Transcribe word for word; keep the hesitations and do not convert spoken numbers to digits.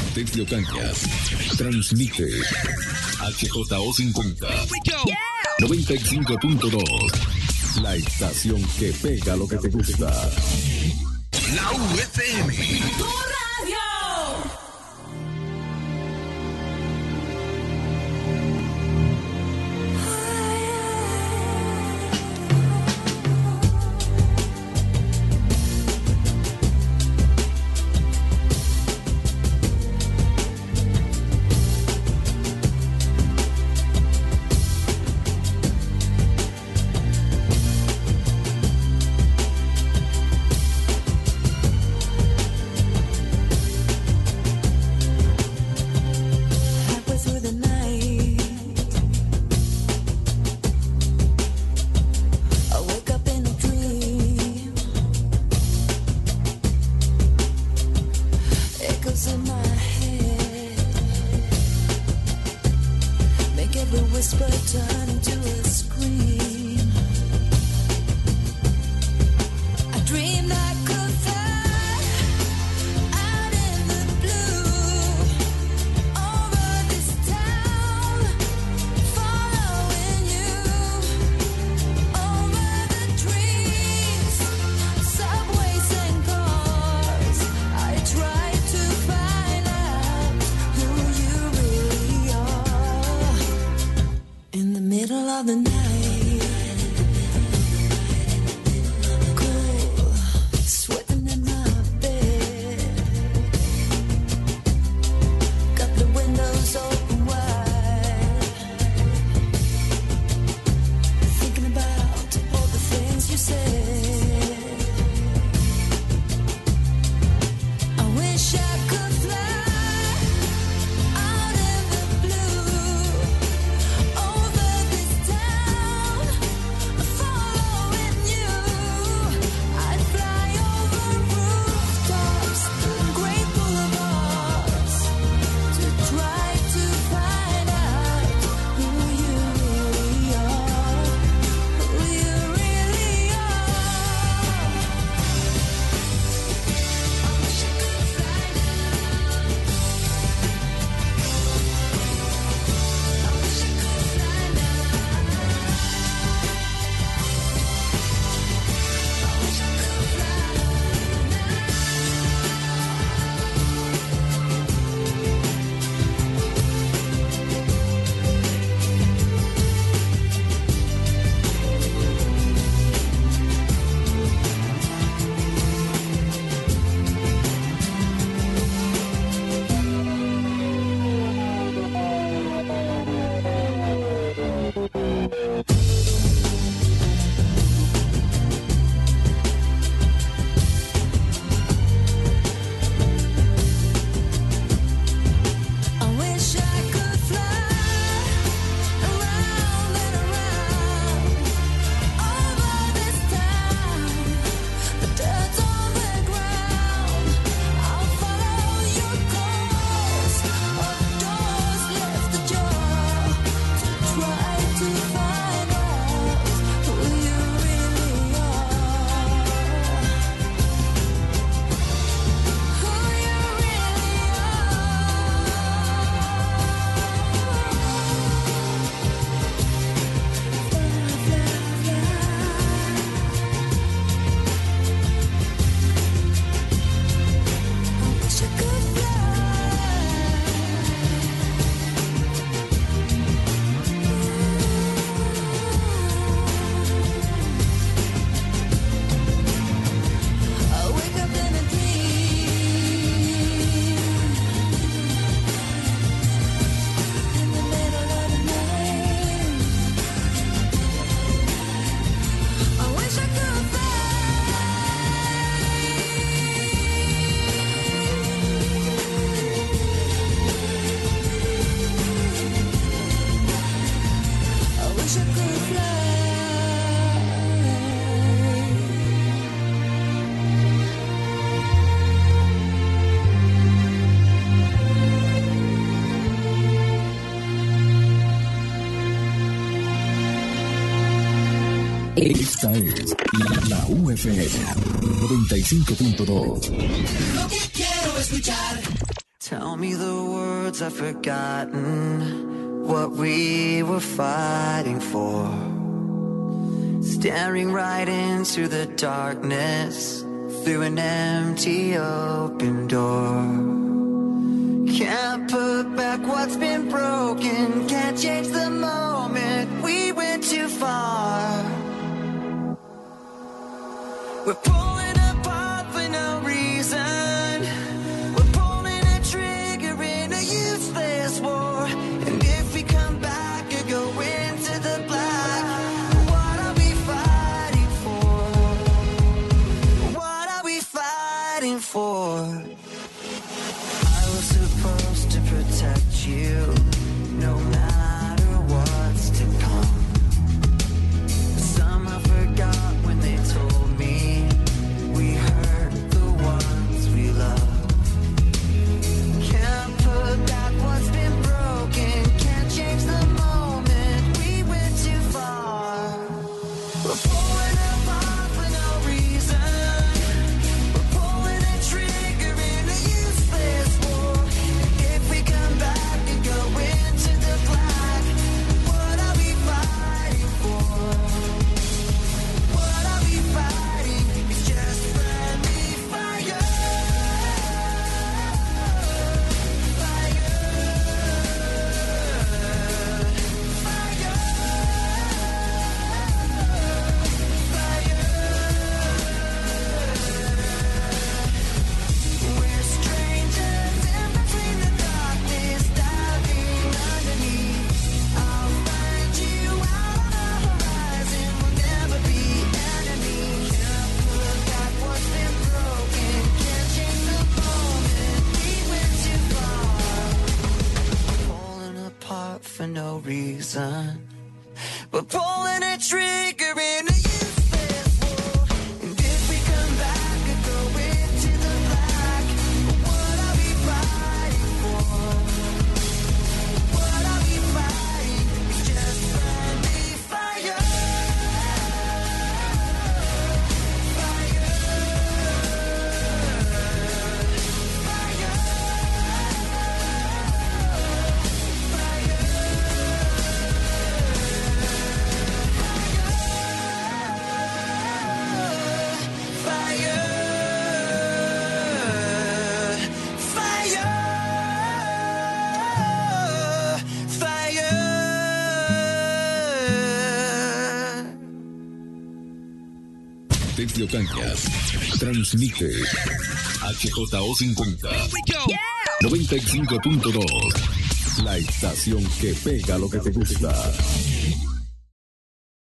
Desde Ocaña. Transmite H J O cincuenta. Yeah. noventa y cinco punto dos. La estación que pega lo que te gusta. La U F M. Tu radio. Esta es la U F M noventa y cinco punto dos. Lo que quiero escuchar. Tell me the words I've forgotten, what we were fighting for. Staring right into the darkness, through an empty open door. Can't put back what's been broken, can't change the moment, we went too far. We're pulling apart for no reason, we're pulling a trigger in a useless war. And if we come back or go into the black, what are we fighting for? What are we fighting for? I was supposed to protect you, no matter what's to come. Somehow forgot when they told me we hurt the ones we love. Can't put back what's been broken, can't change the moment, we went too far. We're pulling apart for no reason, we're pulling a trigger in a useless war. If we come back and go into the black, what are we fighting for? What are we fighting? It's just friendly fire. Fire. Fire. Fire. We're strangers in between the darkness, diving underneath. I'll find you out on the horizon, we'll never be enemies. Can't put back what's been broken, can't change the moment, we went too far. Pulling apart for no reason, we're pulling a trigger in a useless war. And if we come back and go into the black, what are we fighting for? What are we fighting? It's just friendly fire. Fire. Fire. Desde Ocañas, transmite H J O cincuenta, noventa y cinco punto dos, la estación que pega lo que te gusta.